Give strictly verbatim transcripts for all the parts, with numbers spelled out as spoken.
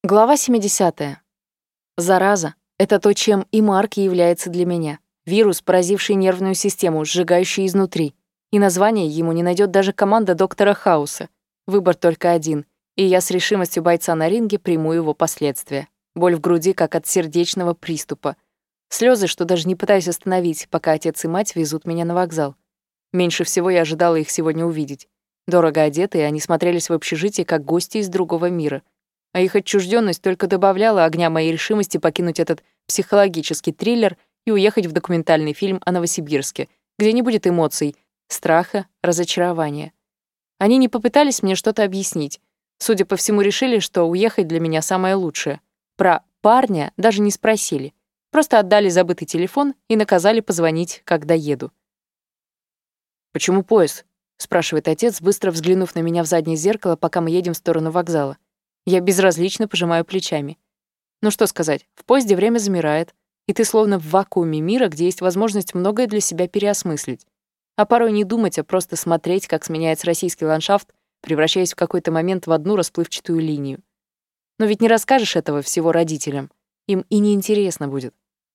Глава семидесятая. Зараза — это то, чем и Марк является для меня. Вирус, поразивший нервную систему, сжигающий изнутри. И название ему не найдет даже команда доктора Хауса. Выбор только один, и я с решимостью бойца на ринге приму его последствия. Боль в груди, как от сердечного приступа. Слезы, что даже не пытаюсь остановить, пока отец и мать везут меня на вокзал. Меньше всего я ожидала их сегодня увидеть. Дорого одетые, они смотрелись в общежитии, как гости из другого мира. А их отчужденность только добавляла огня моей решимости покинуть этот психологический триллер и уехать в документальный фильм о Новосибирске, где не будет эмоций, страха, разочарования. Они не попытались мне что-то объяснить. Судя по всему, решили, что уехать для меня самое лучшее. Про парня даже не спросили. Просто отдали забытый телефон и наказали позвонить, когда еду. «Почему поезд?» — спрашивает отец, быстро взглянув на меня в заднее зеркало, пока мы едем в сторону вокзала. Я безразлично пожимаю плечами. Ну что сказать, в поезде время замирает, и ты словно в вакууме мира, где есть возможность многое для себя переосмыслить. А порой не думать, а просто смотреть, как сменяется российский ландшафт, превращаясь в какой-то момент в одну расплывчатую линию. Но ведь не расскажешь этого всего родителям. Им и неинтересно будет.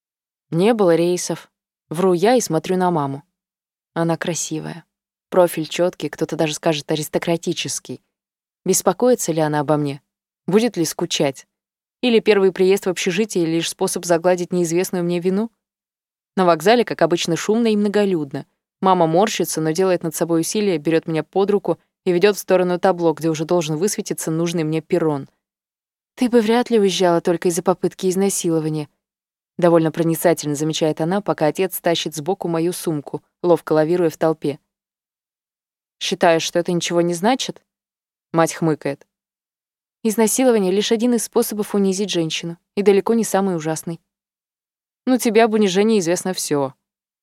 Не было рейсов. Вру я и смотрю на маму. Она красивая. Профиль чёткий, кто-то даже скажет аристократический. Беспокоится ли она обо мне? Будет ли скучать? Или первый приезд в общежитие — лишь способ загладить неизвестную мне вину? На вокзале, как обычно, шумно и многолюдно. Мама морщится, но делает над собой усилие, берет меня под руку и ведет в сторону табло, где уже должен высветиться нужный мне перрон. «Ты бы вряд ли уезжала только из-за попытки изнасилования», довольно проницательно замечает она, пока отец тащит сбоку мою сумку, ловко лавируя в толпе. «Считаешь, что это ничего не значит?» Мать хмыкает. Изнасилование — лишь один из способов унизить женщину, и далеко не самый ужасный. Ну, тебе об унижении известно всё.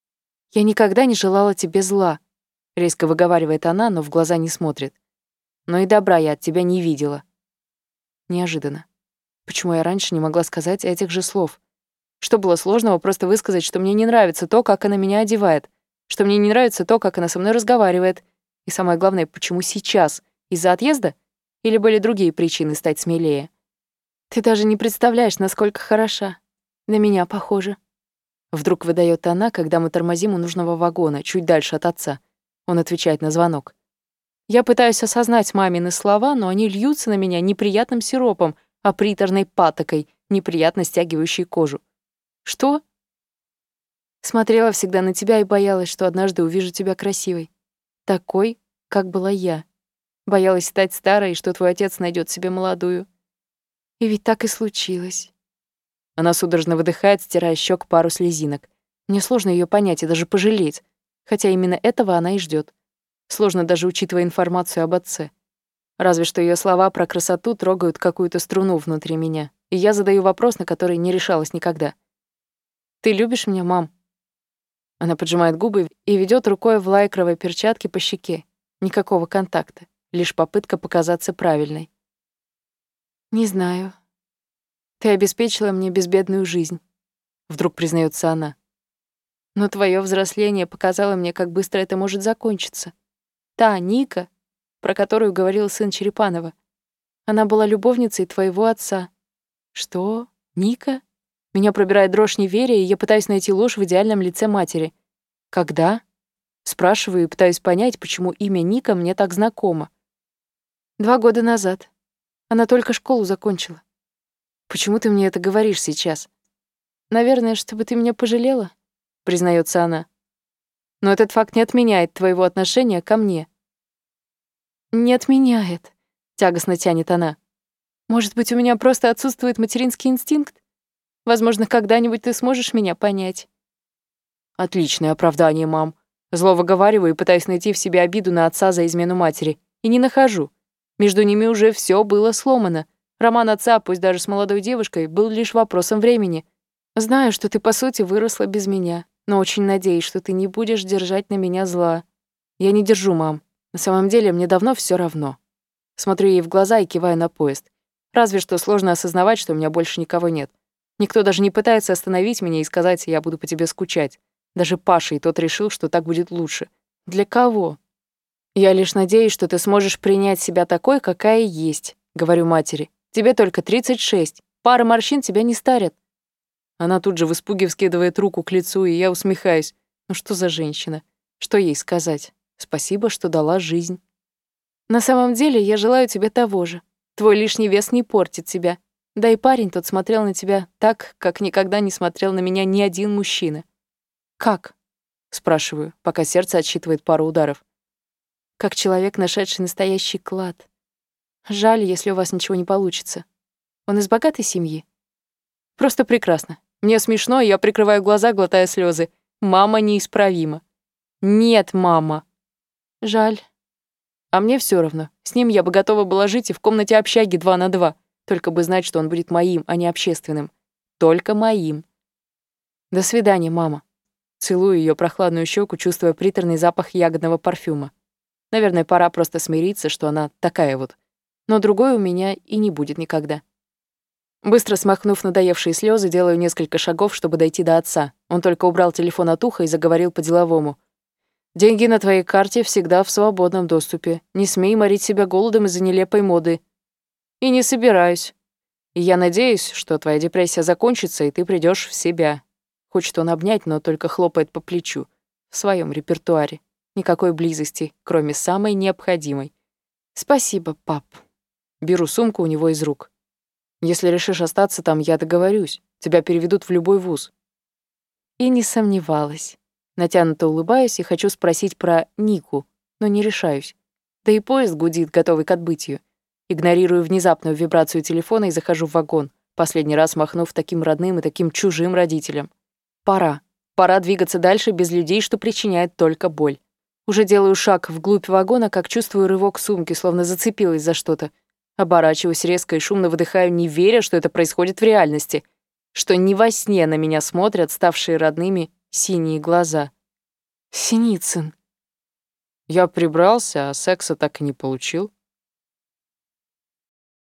Я никогда не желала тебе зла, резко выговаривает она, но в глаза не смотрит. Но и добра я от тебя не видела. Неожиданно. Почему я раньше не могла сказать этих же слов? Что было сложного просто высказать, что мне не нравится то, как она меня одевает, что мне не нравится то, как она со мной разговаривает, и самое главное, почему сейчас? Из-за отъезда? Или были другие причины стать смелее? Ты даже не представляешь, насколько хороша. На меня похоже. Вдруг выдаёт она, когда мы тормозим у нужного вагона, чуть дальше от отца. Он отвечает на звонок. Я пытаюсь осознать мамины слова, но они льются на меня неприятным сиропом, а приторной патокой, неприятно стягивающей кожу. Что? Смотрела всегда на тебя и боялась, что однажды увижу тебя красивой. Такой, как была я. Боялась стать старой, что твой отец найдет себе молодую. И ведь так и случилось. Она судорожно выдыхает, стирая с щек пару слезинок. Мне сложно ее понять и даже пожалеть, хотя именно этого она и ждет. Сложно даже учитывая информацию об отце. Разве что ее слова про красоту трогают какую-то струну внутри меня, и я задаю вопрос, на который не решалась никогда. «Ты любишь меня, мам?» Она поджимает губы и ведет рукой в лайкровой перчатке по щеке. Никакого контакта. Лишь попытка показаться правильной. «Не знаю. Ты обеспечила мне безбедную жизнь», — вдруг признается она. «Но твое взросление показало мне, как быстро это может закончиться. Та Ника, про которую говорил сын Черепанова, она была любовницей твоего отца». «Что? Ника?» Меня пробирает дрожь неверия, и я пытаюсь найти ложь в идеальном лице матери. «Когда?» Спрашиваю и пытаюсь понять, почему имя Ника мне так знакомо. Два года назад. Она только школу закончила. Почему ты мне это говоришь сейчас? Наверное, чтобы ты меня пожалела, признается она. Но этот факт не отменяет твоего отношения ко мне. Не отменяет, тягостно тянет она. Может быть, у меня просто отсутствует материнский инстинкт? Возможно, когда-нибудь ты сможешь меня понять. Отличное оправдание, мам. Зло выговариваю и пытаюсь найти в себе обиду на отца за измену матери. И не нахожу. Между ними уже все было сломано. Роман отца, пусть даже с молодой девушкой, был лишь вопросом времени. Знаю, что ты, по сути, выросла без меня, но очень надеюсь, что ты не будешь держать на меня зла. Я не держу, мам. На самом деле, мне давно все равно. Смотрю ей в глаза и киваю на поезд. Разве что сложно осознавать, что у меня больше никого нет. Никто даже не пытается остановить меня и сказать: «Я буду по тебе скучать». Даже Паша, и тот решил, что так будет лучше. Для кого? Я лишь надеюсь, что ты сможешь принять себя такой, какая есть, говорю матери, Тебе только тридцать шесть. Пара морщин тебя не старят». Она тут же в испуге вскидывает руку к лицу, и я усмехаюсь. Ну что за женщина? Что ей сказать? Спасибо, что дала жизнь. На самом деле, я желаю тебе того же. Твой лишний вес не портит тебя. Да и парень тот смотрел на тебя так, как никогда не смотрел на меня ни один мужчина. «Как?» — спрашиваю, пока сердце отсчитывает пару ударов. «Как человек, нашедший настоящий клад. Жаль, если у вас ничего не получится. Он из богатой семьи?» «Просто прекрасно. Мне смешно, и я прикрываю глаза, глотая слезы. Мама неисправима». «Нет, мама». «Жаль. А мне все равно. С ним я бы готова была жить и в комнате общаги два на два, только бы знать, что он будет моим, а не общественным. Только моим». «До свидания, мама». Целую ее прохладную щеку, чувствуя приторный запах ягодного парфюма. Наверное, пора просто смириться, что она такая вот. Но другой у меня и не будет никогда. Быстро смахнув надоевшие слезы, делаю несколько шагов, чтобы дойти до отца. Он только убрал телефон от уха и заговорил по-деловому. «Деньги на твоей карте всегда в свободном доступе. Не смей морить себя голодом из-за нелепой моды». «И не собираюсь. И я надеюсь, что твоя депрессия закончится, и ты придешь в себя». Хочет он обнять, но только хлопает по плечу. В своем репертуаре. Никакой близости, кроме самой необходимой. «Спасибо, пап». Беру сумку у него из рук. «Если решишь остаться там, я договорюсь. Тебя переведут в любой вуз». И не сомневалась. Натянуто улыбаюсь и хочу спросить про Нику, но не решаюсь. Да и поезд гудит, готовый к отбытию. Игнорирую внезапную вибрацию телефона и захожу в вагон, последний раз махнув таким родным и таким чужим родителям. Пора. Пора двигаться дальше без людей, что причиняет только боль. Уже делаю шаг вглубь вагона, как чувствую рывок сумки, словно зацепилась за что-то. Оборачиваюсь резко и шумно выдыхаю, не веря, что это происходит в реальности. Что не во сне на меня смотрят ставшие родными синие глаза. Синицын. Я прибрался, а секса так и не получил.